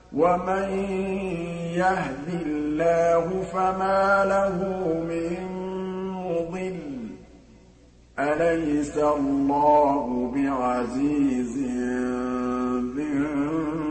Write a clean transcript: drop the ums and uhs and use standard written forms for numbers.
وَمَن يَهْدِ اللَّهُ فَمَا لَهُ مِن مُّضِلٍّ ۗ أَلَيْسَ اللَّهُ بِعَزِيزٍ ذِي